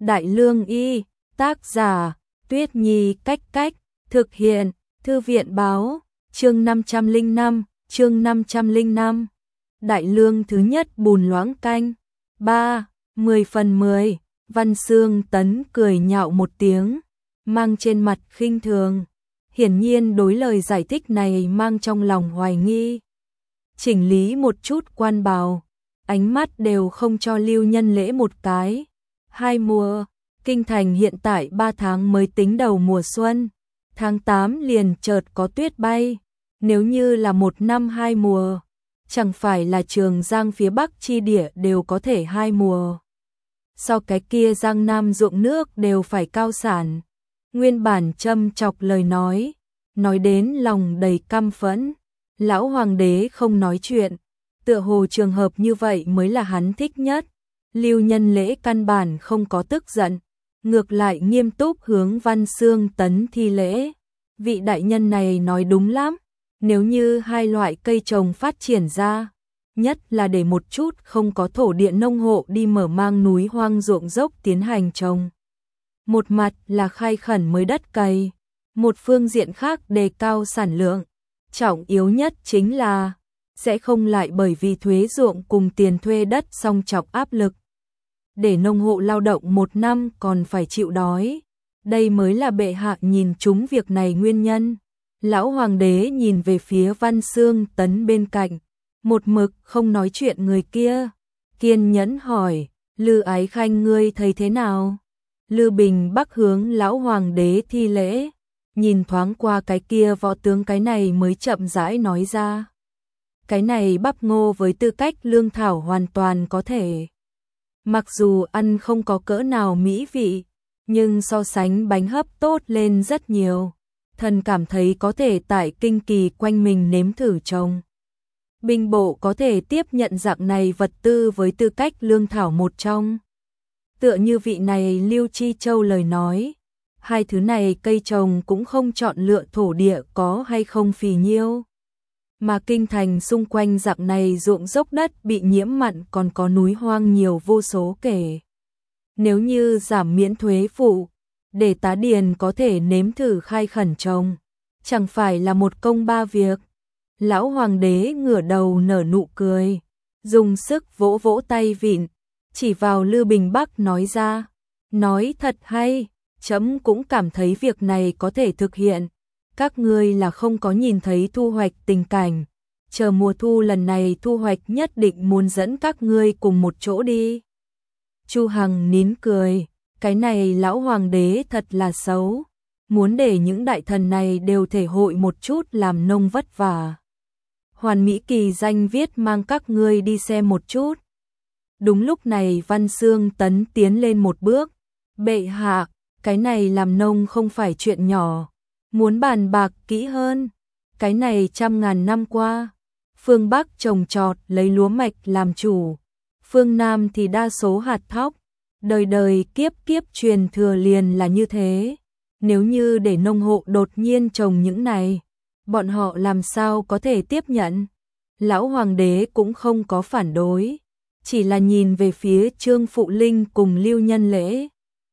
Đại Lương Y, tác giả, Tuyết Nhi Cách, thực hiện, Thư viện báo, chương 505, Đại Lương thứ nhất bùn loãng canh, 3, 10/10, Văn Xương Tấn cười nhạo một tiếng, mang trên mặt khinh thường, hiển nhiên đối lời giải thích này mang trong lòng hoài nghi. Chỉnh lý một chút quan bào, ánh mắt đều không cho Lưu Nhân Lễ một cái. 2 mùa, kinh thành hiện tại 3 tháng mới tính đầu mùa xuân, tháng 8 liền chợt có tuyết bay, nếu như là 1 năm 2 mùa, chẳng phải là Trường Giang phía Bắc chi địa đều có thể 2 mùa. Sau cái kia Giang Nam ruộng nước đều phải cao sản. Nguyên bản châm chọc lời nói đến lòng đầy căm phẫn. Lão hoàng đế không nói chuyện, tựa hồ trường hợp như vậy mới là hắn thích nhất. Lưu Nhân Lễ căn bản không có tức giận, ngược lại nghiêm túc hướng Văn Xương Tấn thi lễ. Vị đại nhân này nói đúng lắm, nếu như hai loại cây trồng phát triển ra, nhất là để một chút không có thổ địa nông hộ đi mở mang núi hoang ruộng dốc tiến hành trồng. Một mặt là khai khẩn mới đất cày, một phương diện khác đề cao sản lượng. Trọng yếu nhất chính là sẽ không lại bởi vì thuế ruộng cùng tiền thuê đất song trọng áp lực, để nông hộ lao động 1 năm còn phải chịu đói. Đây mới là bệ hạ nhìn trúng việc này nguyên nhân. Lão hoàng đế nhìn về phía Văn Xương Tấn bên cạnh, một mực không nói chuyện người kia, kiên nhẫn hỏi, Lư Ái Khanh ngươi thấy thế nào? Lư Bình Bắc hướng lão hoàng đế thi lễ, nhìn thoáng qua cái kia võ tướng, cái này mới chậm rãi nói ra. Cái này bắp ngô với tư cách lương thảo hoàn toàn có thể. Mặc dù ăn không có cỡ nào mỹ vị, nhưng so sánh bánh hấp tốt lên rất nhiều. Thần cảm thấy có thể tại kinh kỳ quanh mình nếm thử trồng. Binh bộ có thể tiếp nhận dạng này vật tư với tư cách lương thảo một trong. Tựa như vị này Lưu Chi Châu lời nói, hai thứ này cây trồng cũng không chọn lựa thổ địa có hay không phì nhiêu. Mà kinh thành xung quanh dạng này ruộng dốc đất bị nhiễm mặn còn có núi hoang nhiều vô số kể. Nếu như giảm miễn thuế phụ, để tá điền có thể nếm thử khai khẩn trồng, chẳng phải là một công ba việc. Lão hoàng đế ngửa đầu nở nụ cười, dùng sức vỗ vỗ tay vịn, chỉ vào Lư Bình Bắc nói ra, nói thật hay, chấm cũng cảm thấy việc này có thể thực hiện. Các ngươi là không có nhìn thấy thu hoạch tình cảnh, chờ mùa thu lần này thu hoạch nhất định muốn dẫn các ngươi cùng một chỗ đi. Chu Hằng nín cười, cái này lão hoàng đế thật là xấu, muốn để những đại thần này đều thể hội một chút làm nông vất vả. Hoàn Mỹ kỳ danh viết mang các ngươi đi xem một chút. Đúng lúc này Văn Xương Tấn tiến lên một bước, bệ hạ, cái này làm nông không phải chuyện nhỏ, muốn bàn bạc kỹ hơn. Cái này 100.000 năm qua, phương Bắc trồng trọt lấy lúa mạch làm chủ, phương Nam thì đa số hạt thóc, đời đời kiếp kiếp truyền thừa liền là như thế. Nếu như để nông hộ đột nhiên trồng những này, bọn họ làm sao có thể tiếp nhận? Lão hoàng đế cũng không có phản đối, chỉ là nhìn về phía Trương Phụ Linh cùng Lưu Nhân Lễ.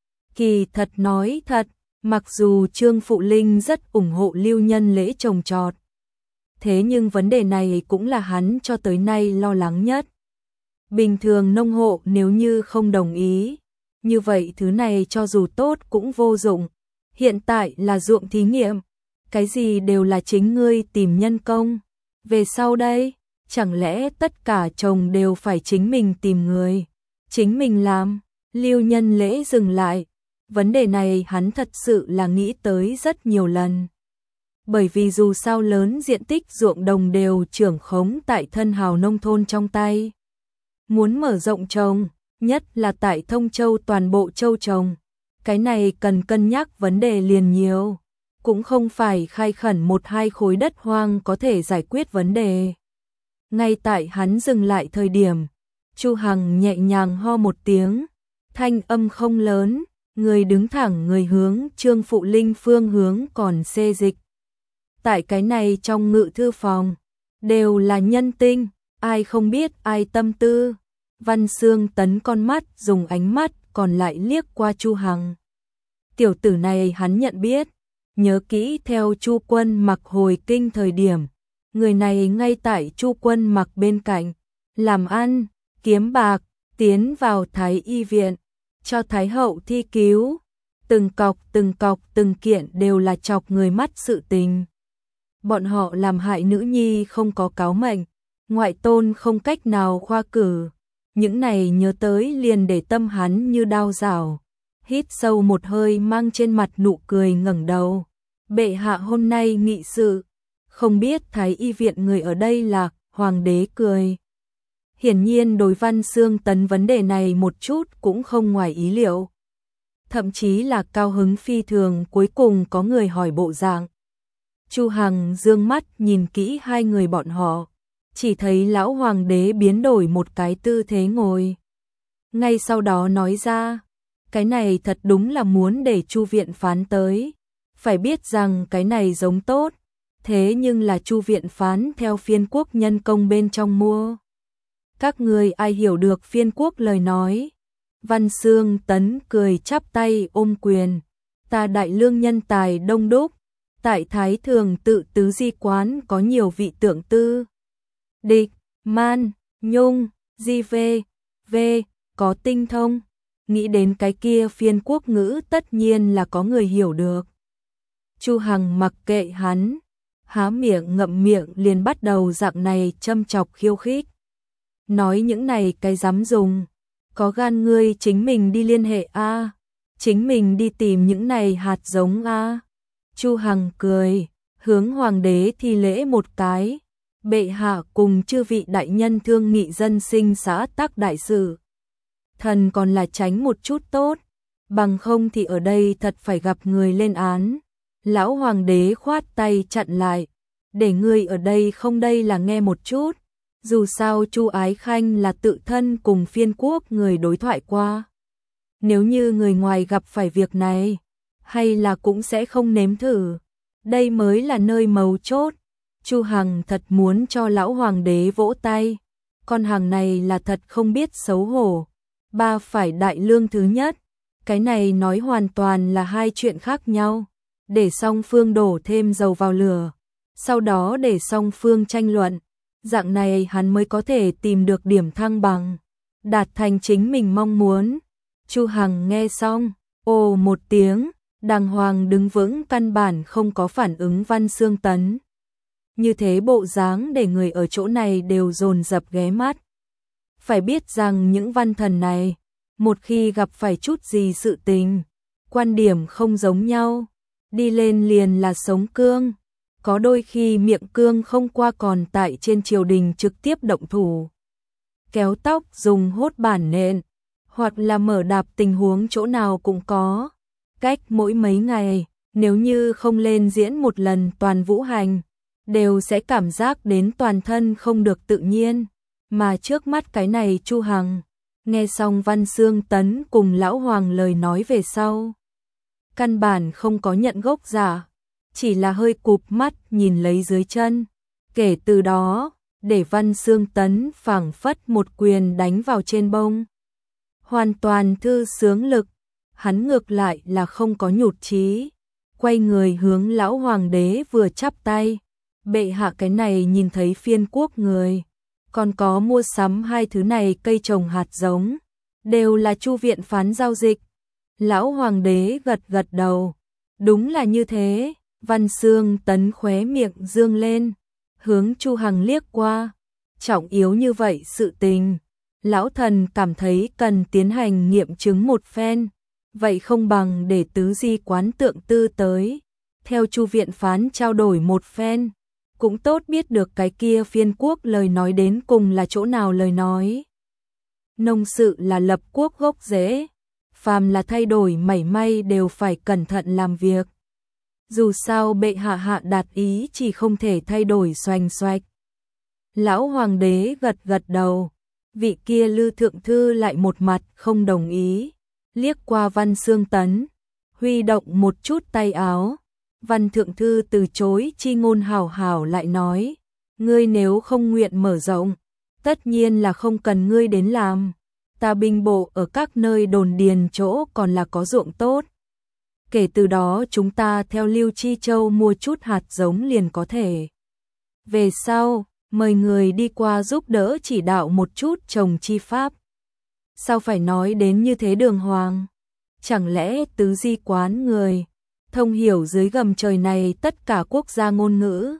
Kỳ thật nói thật, mặc dù Trương Phụ Linh rất ủng hộ Lưu Nhân Lễ trồng trọt, thế nhưng vấn đề này cũng là hắn cho tới nay lo lắng nhất. Bình thường nông hộ nếu như không đồng ý, như vậy thứ này cho dù tốt cũng vô dụng. Hiện tại là ruộng thí nghiệm, cái gì đều là chính ngươi tìm nhân công. Về sau đây, chẳng lẽ tất cả trồng đều phải chính mình tìm người, chính mình làm? Lưu Nhân Lễ dừng lại, vấn đề này hắn thật sự là nghĩ tới rất nhiều lần. Bởi vì dù sao lớn diện tích ruộng đồng đều trưởng khống tại thân hào nông thôn trong tay. Muốn mở rộng trồng, nhất là tại Thông Châu toàn bộ châu trồng, cái này cần cân nhắc vấn đề liền nhiều, cũng không phải khai khẩn 1-2 khối đất hoang có thể giải quyết vấn đề. Ngay tại hắn dừng lại thời điểm, Chu Hằng nhẹ nhàng ho một tiếng, thanh âm không lớn, người đứng thẳng người hướng Trương Phụ Linh phương hướng còn xê dịch. Tại cái này trong ngự thư phòng, đều là nhân tinh, ai không biết ai tâm tư. Văn Xương Tấn con mắt dùng ánh mắt còn lại liếc qua Chu Hằng. Tiểu tử này hắn nhận biết, nhớ kỹ theo Chu Quân Mặc hồi kinh thời điểm, người này ngay tại Chu Quân Mặc bên cạnh, làm ăn, kiếm bạc, tiến vào Thái y viện, cho Thái hậu thi cứu, từng cọc từng kiện đều là chọc người mắt sự tình. Bọn họ làm hại nữ nhi không có cáo mệnh, ngoại tôn không cách nào khoa cử, những này nhớ tới liền để tâm hắn như đao rào. Hít sâu một hơi mang trên mặt nụ cười ngẩng đầu. Bệ hạ hôm nay nghị sự, không biết Thái y viện người ở đây là, hoàng đế cười. Hiển nhiên đối Văn Xương Tấn vấn đề này một chút cũng không ngoài ý liệu. Thậm chí là cao hứng phi thường, cuối cùng có người hỏi bộ dạng. Chu Hằng dương mắt nhìn kỹ hai người bọn họ, chỉ thấy lão hoàng đế biến đổi một cái tư thế ngồi. Ngay sau đó nói ra, cái này thật đúng là muốn để Chu viện phán tới. Phải biết rằng cái này giống tốt, thế nhưng là Chu viện phán theo phiên quốc nhân công bên trong mua. Các người ai hiểu được phiên quốc lời nói? Văn Xương Tấn cười chắp tay ôm quyền. Ta đại lương nhân tài đông đúc, tại Thái Thường tự tứ di quán có nhiều vị tượng tư. Địch, Man, Nhung, Di V, có tinh thông. Nghĩ đến cái kia phiên quốc ngữ tất nhiên là có người hiểu được. Chu Hằng mặc kệ hắn, há miệng ngậm miệng liền bắt đầu dạng này châm chọc khiêu khích. Nói những này cái dám dùng, có gan ngươi chính mình đi liên hệ a, chính mình đi tìm những này hạt giống a. Chu Hằng cười, hướng hoàng đế thi lễ một cái. Bệ hạ cùng chư vị đại nhân thương nghị dân sinh xã tắc đại sự. Thần còn là tránh một chút tốt, bằng không thì ở đây thật phải gặp người lên án. Lão hoàng đế khoát tay chặn lại, để ngươi ở đây không đây là nghe một chút. Dù sao Chu Ái Khanh là tự thân cùng phiên quốc người đối thoại qua. Nếu như người ngoài gặp phải việc này, hay là cũng sẽ không nếm thử. Đây mới là nơi mấu chốt. Chu Hằng thật muốn cho lão hoàng đế vỗ tay. Con hàng này là thật không biết xấu hổ. Ba phải đại lương thứ nhất. Cái này nói hoàn toàn là hai chuyện khác nhau. Để song phương đổ thêm dầu vào lửa. Sau đó để song phương tranh luận. Dạng này hắn mới có thể tìm được điểm thăng bằng. Đạt thành chính mình mong muốn. Chu Hằng nghe xong, ồ một tiếng, đàng hoàng đứng vững, căn bản không có phản ứng Văn Xương Tấn. Như thế bộ dáng để người ở chỗ này đều dồn dập ghé mắt. Phải biết rằng những văn thần này, một khi gặp phải chút gì sự tình, quan điểm không giống nhau, đi lên liền là sống cương. Có đôi khi miệng cương không qua còn tại trên triều đình trực tiếp động thủ. Kéo tóc dùng hốt bản nện, hoặc là mở đạp, tình huống chỗ nào cũng có. Cách mỗi mấy ngày, nếu như không lên diễn một lần toàn vũ hành, đều sẽ cảm giác đến toàn thân không được tự nhiên. Mà trước mắt cái này Chu Hằng, nghe xong Văn Xương Tấn cùng lão hoàng lời nói về sau, căn bản không có nhận gốc giả, chỉ là hơi cụp mắt nhìn lấy dưới chân. Kể từ đó, để Văn Xương Tấn phảng phất một quyền đánh vào trên bông. Hoàn toàn thư sướng lực, hắn ngược lại là không có nhụt chí. Quay người hướng lão hoàng đế vừa chắp tay. Bệ hạ cái này nhìn thấy phiên quốc người, còn có mua sắm hai thứ này cây trồng hạt giống, đều là Chu viện phán giao dịch. Lão hoàng đế gật gật đầu. Đúng là như thế. Văn Xương Tấn khóe miệng dương lên, hướng Chu Hằng liếc qua. Trọng yếu như vậy sự tình, lão thần cảm thấy cần tiến hành nghiệm chứng một phen. Vậy không bằng để tứ di quán tượng tư tới, theo Chu viện phán trao đổi một phen, cũng tốt biết được cái kia phiên quốc lời nói đến cùng là chỗ nào lời nói. Nông sự là lập quốc gốc rễ, phàm là thay đổi mảy may đều phải cẩn thận làm việc. Dù sao bệ hạ hạ đạt ý chỉ không thể thay đổi xoành xoạch. Lão hoàng đế gật gật đầu, vị kia Lư thượng thư lại một mặt không đồng ý, liếc qua Văn Xương Tấn, huy động một chút tay áo. Văn thượng thư từ chối chi ngôn hảo hảo lại nói, ngươi nếu không nguyện mở rộng, tất nhiên là không cần ngươi đến làm. ta binh bộ ở các nơi đồn điền chỗ còn là có ruộng tốt. Kể từ đó chúng ta theo Lưu Chi Châu mua chút hạt giống liền có thể. Về sau, mời người đi qua giúp đỡ chỉ đạo một chút trồng chi pháp. Sao phải nói đến như thế đường hoàng? Chẳng lẽ tứ di quán người thông hiểu dưới gầm trời này tất cả quốc gia ngôn ngữ?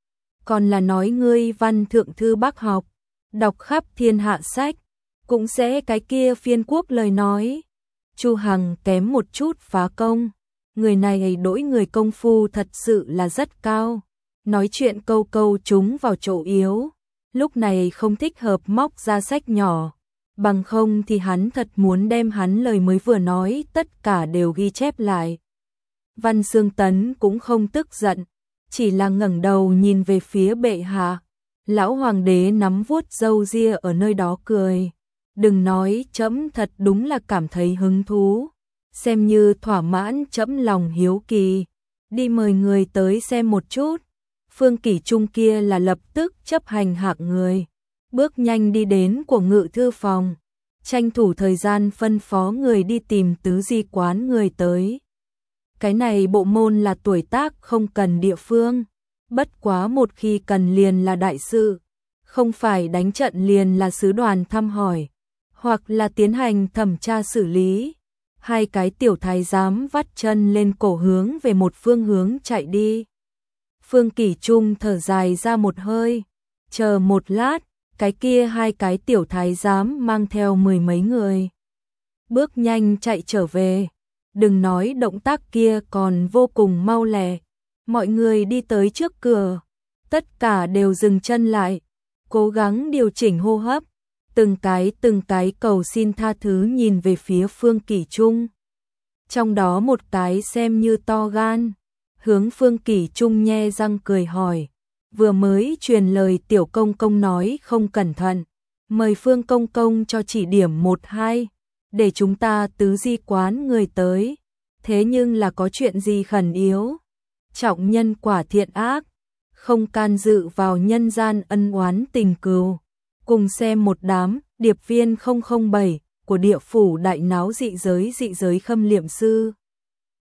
Còn là nói ngươi văn thượng thư Bắc học, đọc khắp thiên hạ sách, cũng sẽ cái kia phiên quốc lời nói. Chu Hằng kém một chút phá công, người này đổi người công phu thật sự là rất cao, nói chuyện câu câu chúng vào chỗ yếu, lúc này không thích hợp móc ra sách nhỏ, bằng không thì hắn thật muốn đem hắn lời mới vừa nói tất cả đều ghi chép lại. Văn Xương Tấn cũng không tức giận, chỉ là ngẩng đầu nhìn về phía bệ hạ. Lão hoàng đế nắm vuốt râu ria ở nơi đó cười. Đừng nói, trẫm thật đúng là cảm thấy hứng thú, xem như thỏa mãn trẫm lòng hiếu kỳ. Đi mời người tới xem một chút. Phương Kỷ Trung kia là lập tức chấp hành hạng người, bước nhanh đi đến của ngự thư phòng, tranh thủ thời gian phân phó người đi tìm tứ di quán người tới. Cái này bộ môn là tuổi tác không cần địa phương, bất quá một khi cần liền là đại sự, không phải đánh trận liền là sứ đoàn thăm hỏi, hoặc là tiến hành thẩm tra xử lý. Hai cái tiểu thái giám vắt chân lên cổ hướng về một phương hướng chạy đi. Phương Kỷ Trung thở dài ra một hơi, chờ một lát, cái kia hai cái tiểu thái giám mang theo mười mấy người, bước nhanh chạy trở về. Đừng nói động tác kia còn vô cùng mau lẹ, mọi người đi tới trước cửa, tất cả đều dừng chân lại, cố gắng điều chỉnh hô hấp, từng cái cầu xin tha thứ nhìn về phía Phương Kỷ Trung. Trong đó một cái xem như to gan, hướng Phương Kỷ Trung nhe răng cười hỏi, vừa mới truyền lời tiểu công công nói không cẩn thận, mời Phương công công cho chỉ điểm một hai, để chúng ta tứ di quán người tới, thế nhưng là có chuyện gì khẩn yếu? Trọng nhân quả thiện ác, không can dự vào nhân gian ân oán tình cừu. Cùng xem một đám điệp viên 007 của địa phủ đại náo dị giới khâm liệm sư.